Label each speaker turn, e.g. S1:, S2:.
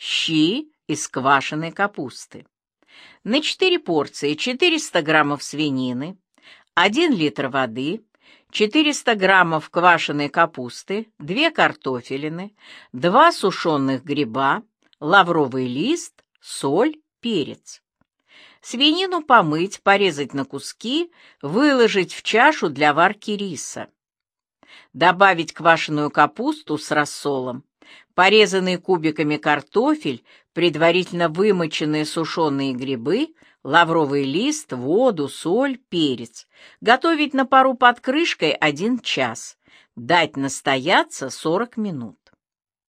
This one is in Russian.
S1: щи из квашеной капусты. На 4 порции 400 граммов свинины, 1 литр воды, 400 граммов квашеной капусты, 2 картофелины, 2 сушеных гриба, лавровый лист, соль, перец. Свинину помыть, порезать на куски, выложить в чашу для варки риса. Добавить квашеную капусту с рассолом, порезанный кубиками картофель, предварительно вымоченные сушеные грибы, лавровый лист, воду, соль, перец. Готовить на пару под крышкой 1 час. Дать настояться 40 минут.